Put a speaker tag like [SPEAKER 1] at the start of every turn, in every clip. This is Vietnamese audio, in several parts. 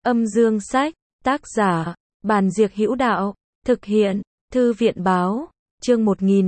[SPEAKER 1] Âm dương sách, tác giả, Bàn Diệc Hữu Đạo, thực hiện, Thư viện báo, chương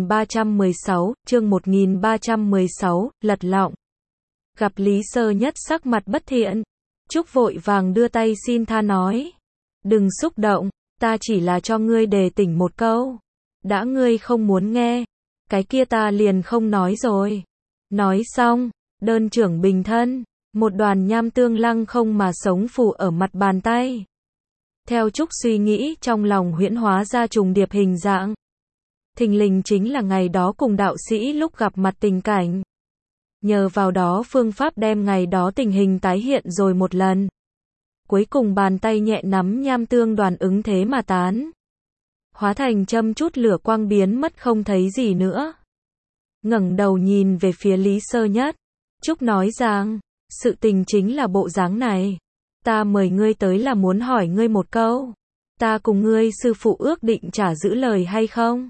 [SPEAKER 1] 1316, lật lọng. Gặp Lý Sơ Nhất sắc mặt bất thiện, Trúc vội vàng đưa tay xin tha nói. Đừng xúc động, ta chỉ là cho ngươi đề tỉnh một câu. Đã ngươi không muốn nghe, cái kia ta liền không nói rồi. Nói xong, đơn trưởng bình thân, một đoàn nham tương lăng không mà sống phủ ở mặt bàn tay. Theo Trúc suy nghĩ trong lòng huyễn hóa ra trùng điệp hình dạng. Thình lình chính là ngày đó cùng đạo sĩ lúc gặp mặt tình cảnh. Nhờ vào đó phương pháp đem ngày đó tình hình tái hiện rồi một lần. Cuối cùng bàn tay nhẹ nắm nham tương đoàn ứng thế mà tán. Hóa thành châm chút lửa quang biến mất không thấy gì nữa. Ngẩng đầu nhìn về phía Lý Sơ Nhất. Trúc nói rằng, sự tình chính là bộ dáng này. Ta mời ngươi tới là muốn hỏi ngươi một câu. Ta cùng ngươi sư phụ ước định trả giữ lời hay không?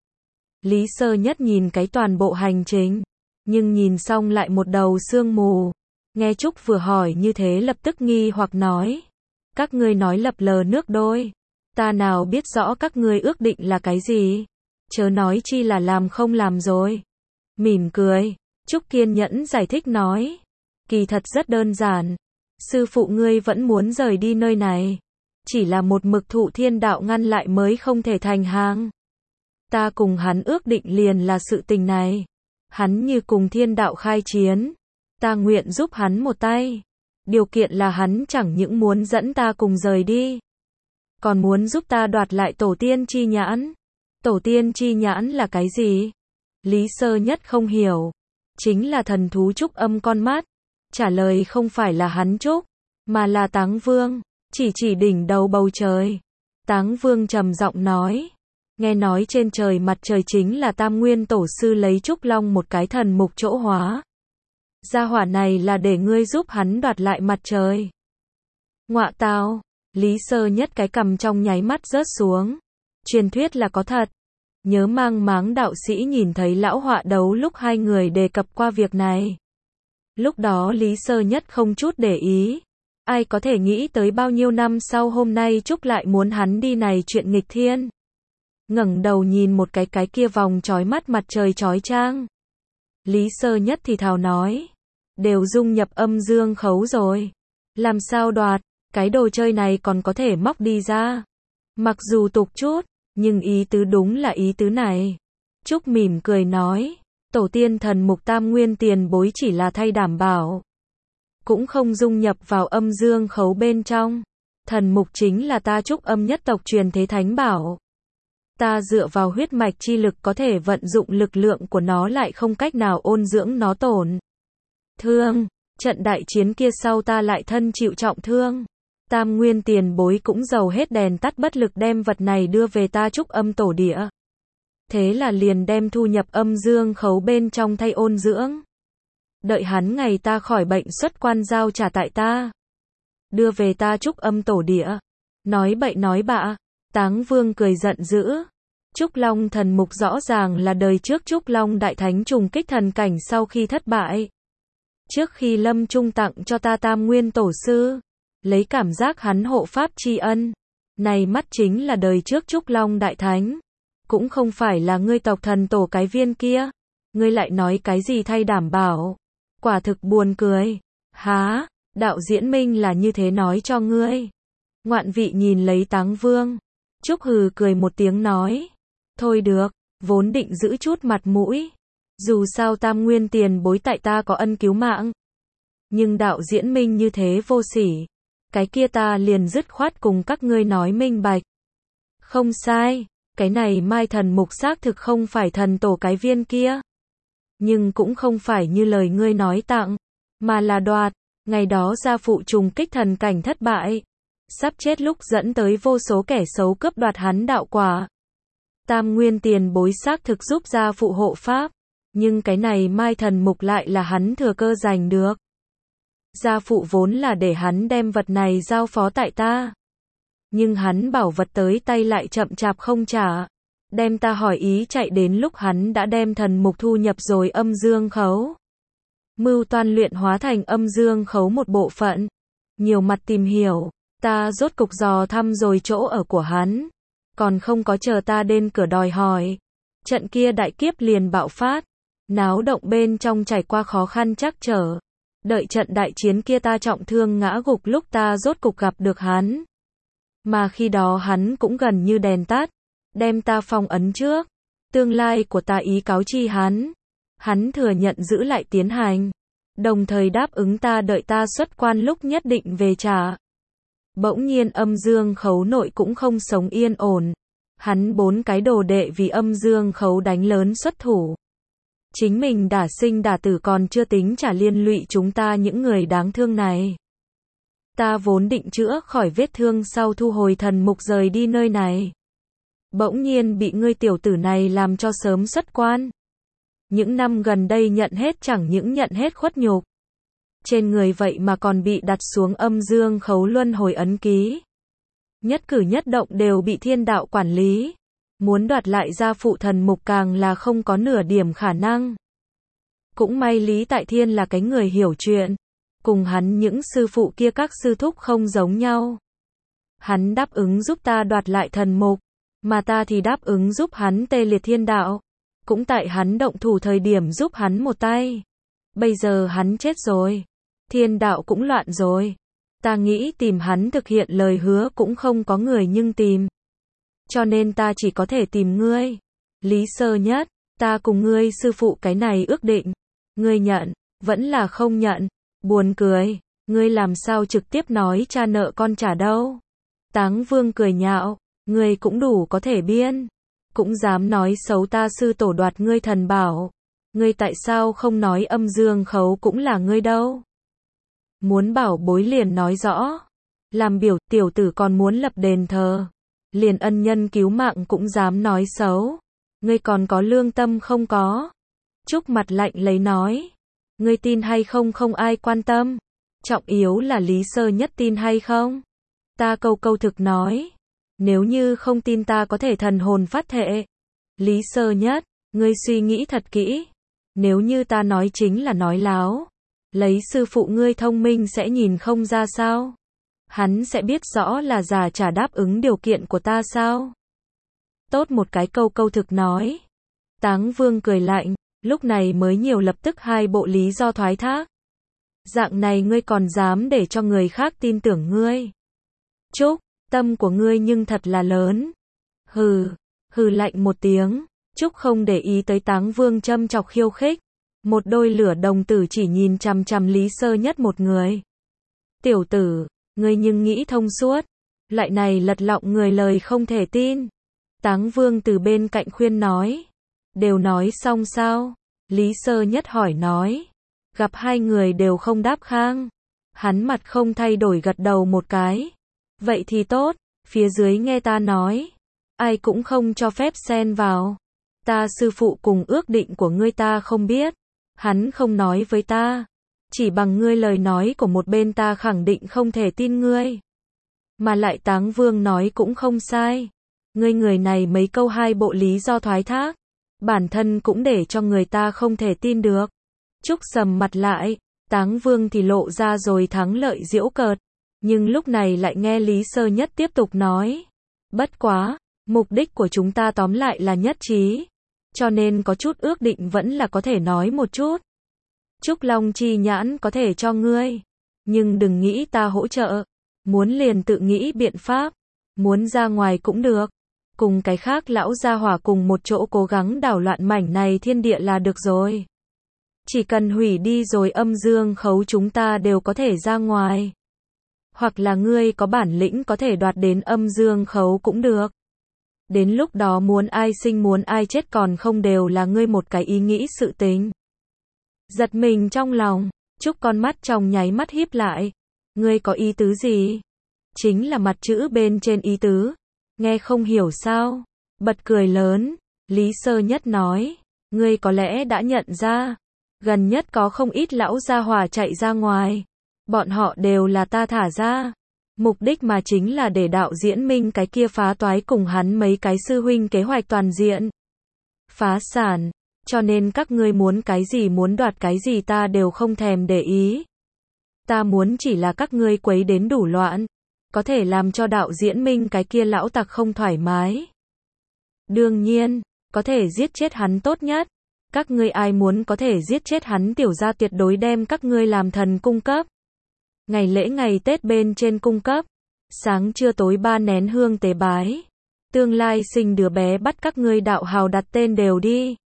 [SPEAKER 1] Lý Sơ Nhất nhìn cái toàn bộ hành trình. Nhưng nhìn xong lại một đầu sương mù. Nghe Trúc vừa hỏi như thế lập tức nghi hoặc nói. Các ngươi nói lập lờ nước đôi. Ta nào biết rõ các ngươi ước định là cái gì. Chớ nói chi là làm không làm rồi. Mỉm cười, Trúc kiên nhẫn giải thích nói. Kỳ thật rất đơn giản. Sư phụ ngươi vẫn muốn rời đi nơi này. Chỉ là một mực thụ thiên đạo ngăn lại mới không thể thành hàng. Ta cùng hắn ước định liền là sự tình này. Hắn như cùng thiên đạo khai chiến. Ta nguyện giúp hắn một tay. Điều kiện là hắn chẳng những muốn dẫn ta cùng rời đi. Còn muốn giúp ta đoạt lại tổ tiên chi nhãn. Tổ tiên chi nhãn là cái gì? Lý Sơ Nhất không hiểu. Chính là thần thú Trúc Âm con mắt. Trả lời không phải là hắn Trúc, mà là Táng Vương. Chỉ đỉnh đầu bầu trời. Táng Vương trầm giọng nói. Nghe nói trên trời mặt trời chính là Tam Nguyên Tổ Sư lấy Trúc Long một cái thần mục chỗ hóa. Gia hỏa này là để ngươi giúp hắn đoạt lại mặt trời. Ngọa tào, Lý Sơ Nhất cái cằm trong nháy mắt rớt xuống. Truyền thuyết là có thật. Nhớ Mang Máng đạo sĩ nhìn thấy lão họa đấu lúc hai người đề cập qua việc này. Lúc đó Lý Sơ Nhất không chút để ý. Ai có thể nghĩ tới bao nhiêu năm sau hôm nay Trúc lại muốn hắn đi này chuyện nghịch thiên. Ngẩng đầu nhìn một cái kia vòng chói mắt mặt trời chói chang. Lý Sơ Nhất thì thào nói. Đều dung nhập âm dương khấu rồi. Làm sao đoạt, cái đồ chơi này còn có thể móc đi ra. Mặc dù tục chút, nhưng ý tứ đúng là ý tứ này. Trúc mỉm cười nói. Tổ tiên thần mục Tam Nguyên tiền bối chỉ là thay đảm bảo. Cũng không dung nhập vào âm dương khấu bên trong. Thần mục chính là ta Trúc Âm nhất tộc truyền thế thánh bảo. Ta dựa vào huyết mạch chi lực có thể vận dụng lực lượng của nó lại không cách nào ôn dưỡng nó tổn thương. Trận đại chiến kia sau ta lại thân chịu trọng thương. Tam Nguyên tiền bối cũng dầu hết đèn tắt bất lực đem vật này đưa về ta Trúc Âm tổ địa. Thế là liền đem thu nhập âm dương khấu bên trong thay ôn dưỡng. Đợi hắn ngày ta khỏi bệnh xuất quan giao trả tại ta. Đưa về ta Trúc Âm tổ địa. Nói bậy nói bạ. Táng Vương cười giận dữ. Trúc Long thần mục rõ ràng là đời trước Trúc Long đại thánh trùng kích thần cảnh sau khi thất bại. Trước khi lâm trung tặng cho ta Tam Nguyên Tổ Sư. Lấy cảm giác hắn hộ pháp tri ân. Này mắt chính là đời trước Trúc Long đại thánh. Cũng không phải là ngươi tộc thần tổ cái viên kia. Ngươi lại nói cái gì thay đảm bảo. Quả thực buồn cười. Há, đạo diễn minh là như thế nói cho ngươi. Ngoạn vị nhìn lấy Táng Vương. Trúc hừ cười một tiếng nói. Thôi được, vốn định giữ chút mặt mũi. Dù sao Tam Nguyên tiền bối tại ta có ân cứu mạng. Nhưng đạo diễn minh như thế vô sỉ. Cái kia ta liền dứt khoát cùng các ngươi nói minh bạch. Không sai, cái này Mai thần mục xác thực không phải thần tổ cái viên kia. Nhưng cũng không phải như lời ngươi nói tặng, mà là đoạt. Ngày đó gia phụ trùng kích thần cảnh thất bại. Sắp chết lúc dẫn tới vô số kẻ xấu cướp đoạt hắn đạo quả. Tam Nguyên tiền bối xác thực giúp gia phụ hộ pháp. Nhưng cái này Mai thần mục lại là hắn thừa cơ giành được. Gia phụ vốn là để hắn đem vật này giao phó tại ta. Nhưng hắn bảo vật tới tay lại chậm chạp không trả. Đem ta hỏi ý chạy đến lúc hắn đã đem thần mục thu nhập rồi âm dương khấu. Mưu toan luyện hóa thành âm dương khấu một bộ phận. Nhiều mặt tìm hiểu, Ta rốt cục dò thăm rồi chỗ ở của hắn. Còn không có chờ ta đến cửa đòi hỏi. Trận kia đại kiếp liền bạo phát. Náo động bên trong trải qua khó khăn trắc trở. Đợi trận đại chiến kia ta trọng thương ngã gục lúc ta rốt cục gặp được hắn. Mà khi đó hắn cũng gần như đèn tắt. Đem ta phong ấn trước. Tương lai của ta ý cáo chi hắn. Hắn thừa nhận giữ lại tiến hành. Đồng thời đáp ứng ta đợi ta xuất quan lúc nhất định về trả. Bỗng nhiên Âm Dương Khấu nội cũng không sống yên ổn. Hắn 4 cái đồ đệ vì Âm Dương Khấu đánh lớn xuất thủ. Chính mình đả sinh đả tử còn chưa tính trả liên lụy chúng ta những người đáng thương này. Ta vốn định chữa khỏi vết thương sau thu hồi thần mục rời đi nơi này. Bỗng nhiên bị ngươi tiểu tử này làm cho sớm xuất quan. Những năm gần đây nhận hết chẳng những nhận hết khuất nhục. Trên người vậy mà còn bị đặt xuống Âm Dương Khấu luân hồi ấn ký. Nhất cử nhất động đều bị thiên đạo quản lý. Muốn đoạt lại gia phụ thần mục càng là không có nửa điểm khả năng. Cũng may Lý Tại Thiên là cái người hiểu chuyện. Cùng hắn những sư phụ kia các sư thúc không giống nhau. Hắn đáp ứng giúp ta đoạt lại thần mục. Mà ta thì đáp ứng giúp hắn tê liệt thiên đạo. Cũng tại hắn động thủ thời điểm giúp hắn một tay. Bây giờ hắn chết rồi. Thiên đạo cũng loạn rồi. Ta nghĩ tìm hắn thực hiện lời hứa cũng không có người nhưng tìm. Cho nên ta chỉ có thể tìm ngươi. Lý Sơ Nhất, ta cùng ngươi sư phụ cái này ước định. Ngươi nhận, vẫn là không nhận. Buồn cười, ngươi làm sao trực tiếp nói cha nợ con trả đâu. Táng Vương cười nhạo, ngươi cũng đủ có thể biên. Cũng dám nói xấu ta sư tổ đoạt ngươi thần bảo. Ngươi tại sao không nói Âm Dương Khấu cũng là ngươi đâu. Muốn bảo bối liền nói rõ. Làm biểu tiểu tử còn muốn lập đền thờ. Liền ân nhân cứu mạng cũng dám nói xấu. Ngươi còn có lương tâm không có. Trúc mặt lạnh lấy nói. Ngươi tin hay không không ai quan tâm. Trọng yếu là Lý Sơ Nhất tin hay không. Ta câu câu thực nói. Nếu như không tin ta có thể thần hồn phát thệ. Lý Sơ Nhất, ngươi suy nghĩ thật kỹ. Nếu như ta nói chính là nói láo. Lấy sư phụ ngươi thông minh sẽ nhìn không ra sao. Hắn sẽ biết rõ là giả trả đáp ứng điều kiện của ta sao. Tốt một cái câu câu thực nói. Táng Vương cười lạnh, lúc này mới nhiều lập tức 2 bộ lý do thoái thác. Dạng này ngươi còn dám để cho người khác tin tưởng ngươi. Trúc, tâm của ngươi nhưng thật là lớn. Hừ, hừ lạnh một tiếng. Trúc không để ý tới Táng Vương châm chọc khiêu khích. Một đôi lửa đồng tử chỉ nhìn chằm chằm Lý Sơ Nhất một người. Tiểu tử, ngươi nhưng nghĩ thông suốt. Lại này lật lọng người lời không thể tin. Táng Vương từ bên cạnh khuyên nói. Đều nói xong sao? Lý Sơ Nhất hỏi nói. Gặp 2 người đều không đáp khang. Hắn mặt không thay đổi gật đầu một cái. Vậy thì tốt, phía dưới nghe ta nói. Ai cũng không cho phép xen vào. Ta sư phụ cùng ước định của ngươi ta không biết. Hắn không nói với ta. Chỉ bằng ngươi lời nói của một bên ta khẳng định không thể tin ngươi. Mà lại Táng Vương nói cũng không sai. Ngươi người này mấy câu 2 bộ lý do thoái thác. Bản thân cũng để cho người ta không thể tin được. Trúc sầm mặt lại. Táng Vương thì lộ ra rồi thắng lợi giễu cợt. Nhưng lúc này lại nghe Lý Sơ Nhất tiếp tục nói. Bất quá, mục đích của chúng ta tóm lại là nhất trí. Cho nên có chút ước định vẫn là có thể nói một chút. Trúc Long chi nhãn có thể cho ngươi. Nhưng đừng nghĩ ta hỗ trợ. Muốn liền tự nghĩ biện pháp. Muốn ra ngoài cũng được. Cùng cái khác lão gia hỏa cùng một chỗ cố gắng đảo loạn mảnh này thiên địa là được rồi. Chỉ cần hủy đi rồi Âm Dương Khấu chúng ta đều có thể ra ngoài. Hoặc là ngươi có bản lĩnh có thể đoạt đến Âm Dương Khấu cũng được. Đến lúc đó muốn ai sinh muốn ai chết còn không đều là ngươi một cái ý nghĩ sự tình. Giật mình trong lòng, Trúc con mắt trong nháy mắt híp lại. Ngươi có ý tứ gì? Chính là mặt chữ bên trên ý tứ. Nghe không hiểu sao? Bật cười lớn, Lý Sơ Nhất nói. Ngươi có lẽ đã nhận ra. Gần nhất có không ít lão gia hỏa chạy ra ngoài. Bọn họ đều là ta thả ra. Mục đích mà chính là để đạo diễn Minh cái kia phá toái cùng hắn mấy cái sư huynh kế hoạch toàn diện. Phá sản. Cho nên các ngươi muốn cái gì muốn đoạt cái gì ta đều không thèm để ý. Ta muốn chỉ là các ngươi quấy đến đủ loạn. có thể làm cho đạo diễn Minh cái kia lão tặc không thoải mái. Đương nhiên, có thể giết chết hắn tốt nhất. Các ngươi ai muốn có thể giết chết hắn, tiểu gia tuyệt đối đem các ngươi làm thần cung cấp. Ngày lễ ngày Tết bên trên cung cấp, sáng trưa tối 3 nén hương tế bái. Tương lai sinh đứa bé bắt các ngươi đạo hào đặt tên đều đi.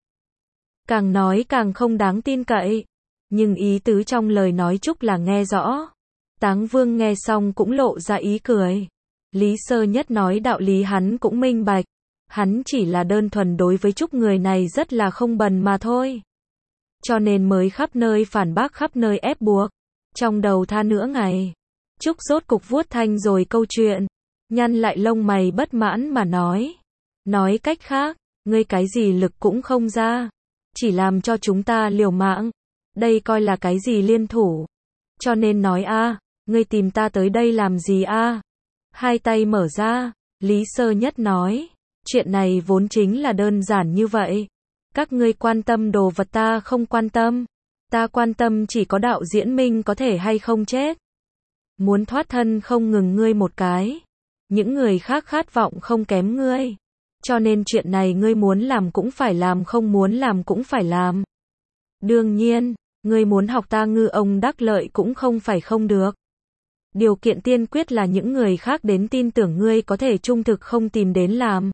[SPEAKER 1] Càng nói càng không đáng tin cậy, nhưng ý tứ trong lời nói Trúc là nghe rõ. Táng Vương nghe xong cũng lộ ra ý cười. Lý Sơ Nhất nói đạo lý hắn cũng minh bạch. Hắn chỉ là đơn thuần đối với Trúc người này rất là không bần mà thôi. Cho nên mới khắp nơi phản bác, khắp nơi ép buộc. Trong đầu tha nửa ngày, Trúc rốt cục vuốt thanh rồi câu chuyện, nhăn lại lông mày bất mãn mà nói. Nói cách khác, ngươi cái gì lực cũng không ra, chỉ làm cho chúng ta liều mạng. Đây coi là cái gì liên thủ. Cho nên nói a, ngươi tìm ta tới đây làm gì a? Hai tay mở ra, Lý Sơ Nhất nói. Chuyện này vốn chính là đơn giản như vậy. Các ngươi quan tâm đồ vật ta không quan tâm. Ta quan tâm chỉ có đạo diễn Minh có thể hay không chết. Muốn thoát thân không ngừng ngươi một cái. Những người khác khát vọng không kém ngươi. Cho nên chuyện này ngươi muốn làm cũng phải làm, không muốn làm cũng phải làm. Đương nhiên, ngươi muốn học ta ngư ông đắc lợi cũng không phải không được. Điều kiện tiên quyết là những người khác đến tin tưởng ngươi có thể trung thực không tìm đến làm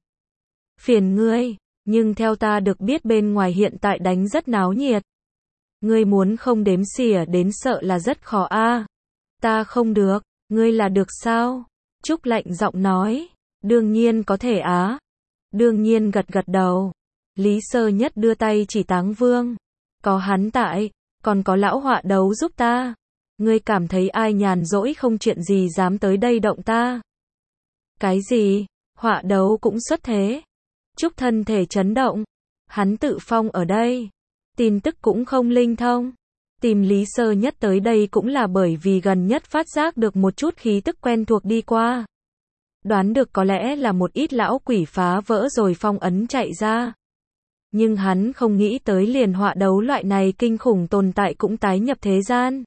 [SPEAKER 1] phiền ngươi, nhưng theo ta được biết bên ngoài hiện tại đánh rất náo nhiệt. Ngươi muốn không đếm xỉa đến sợ là rất khó a. Ta không được, ngươi là được sao? Trúc lạnh giọng nói, đương nhiên có thể á. Đương nhiên gật gật đầu. Lý Sơ Nhất đưa tay chỉ Táng Vương. Có hắn tại, còn có lão họa đấu giúp ta. Ngươi cảm thấy ai nhàn rỗi không chuyện gì dám tới đây động ta? Cái gì? Họa đấu cũng xuất thế. Trúc thân thể chấn động. Hắn tự phong ở đây. Tin tức cũng không linh thông. Tìm Lý Sơ Nhất tới đây cũng là bởi vì gần nhất phát giác được một chút khí tức quen thuộc đi qua. Đoán được có lẽ là một ít lão quỷ phá vỡ rồi phong ấn chạy ra. Nhưng hắn không nghĩ tới liền họa đấu loại này kinh khủng tồn tại cũng tái nhập thế gian.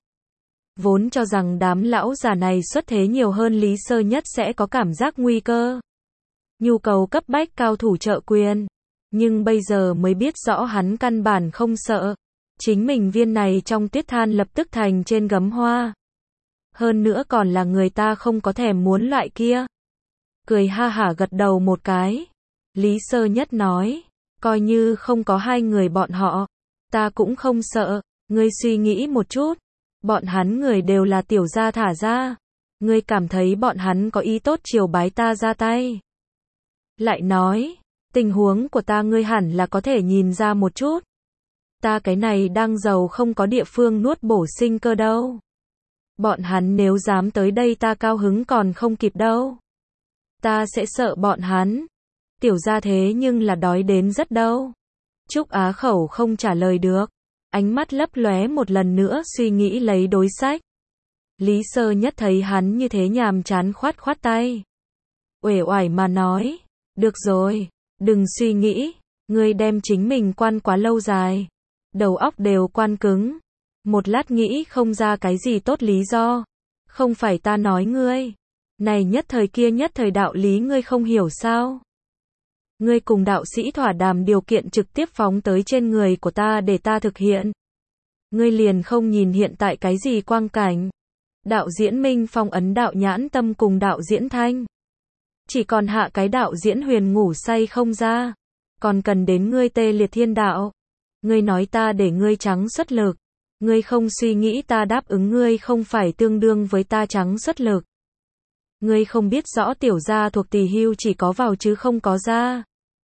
[SPEAKER 1] Vốn cho rằng đám lão già này xuất thế nhiều hơn Lý Sơ Nhất sẽ có cảm giác nguy cơ. Nhu cầu cấp bách cao thủ trợ quyền. Nhưng bây giờ mới biết rõ hắn căn bản không sợ. Chính mình viên này trong tuyết than lập tức thành trên gấm hoa. Hơn nữa còn là người ta không có thèm muốn loại kia. Cười ha hả gật đầu một cái. Lý Sơ Nhất nói, coi như không có hai người bọn họ, ta cũng không sợ. Ngươi suy nghĩ một chút, bọn hắn người đều là tiểu gia thả ra. Ngươi cảm thấy bọn hắn có ý tốt chiều bái ta ra tay. Lại nói, tình huống của ta ngươi hẳn là có thể nhìn ra một chút. Ta cái này đang giàu không có địa phương nuốt bổ sinh cơ đâu. Bọn hắn nếu dám tới đây ta cao hứng còn không kịp đâu. Ta sẽ sợ bọn hắn. Tiểu gia thế nhưng là đói đến rất đâu. Trúc á khẩu không trả lời được. Ánh mắt lấp lóe một lần nữa suy nghĩ lấy đối sách. Lý Sơ Nhất thấy hắn như thế nhàm chán khoát khoát tay. Uể oải mà nói. Được rồi, đừng suy nghĩ. Ngươi đem chính mình quan quá lâu dài. Đầu óc đều quan cứng. Một lát nghĩ không ra cái gì tốt lý do. Không phải ta nói ngươi. Này nhất thời kia nhất thời đạo lý ngươi không hiểu sao? Ngươi cùng đạo sĩ thỏa đàm điều kiện trực tiếp phóng tới trên người của ta để ta thực hiện. Ngươi liền không nhìn hiện tại cái gì quang cảnh. Đạo diễn Minh phong ấn đạo nhãn tâm cùng đạo diễn Thanh. Chỉ còn hạ cái đạo diễn Huyền ngủ say không ra. Còn cần đến ngươi tê liệt thiên đạo. Ngươi nói ta để ngươi trắng xuất lực. Ngươi không suy nghĩ ta đáp ứng ngươi không phải tương đương với ta trắng xuất lực. Ngươi không biết rõ tiểu gia thuộc Tỳ Hưu chỉ có vào chứ không có ra.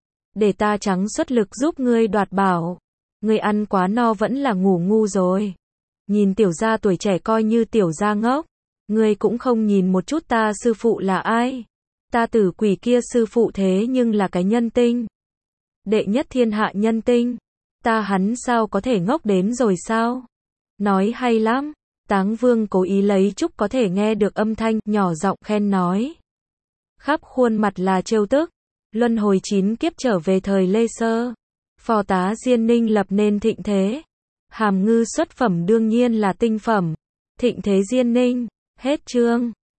[SPEAKER 1] Để ta trắng xuất lực giúp ngươi đoạt bảo. Ngươi ăn quá no vẫn là ngủ ngu rồi. Nhìn tiểu gia tuổi trẻ coi như tiểu gia ngốc. Ngươi cũng không nhìn một chút ta sư phụ là ai. Ta tử quỷ kia sư phụ thế nhưng là cái nhân tinh. Đệ nhất thiên hạ nhân tinh. Ta hắn sao có thể ngốc đến rồi sao? Nói hay lắm. Táng Vương cố ý lấy Trúc có thể nghe được âm thanh, nhỏ giọng khen nói. Khắp khuôn mặt là trêu tức. Luân hồi 9 kiếp trở về thời Lê Sơ. Phò tá Diên Ninh lập nên thịnh thế. Hàm ngư xuất phẩm đương nhiên là tinh phẩm. Thịnh thế Diên Ninh. Hết chương.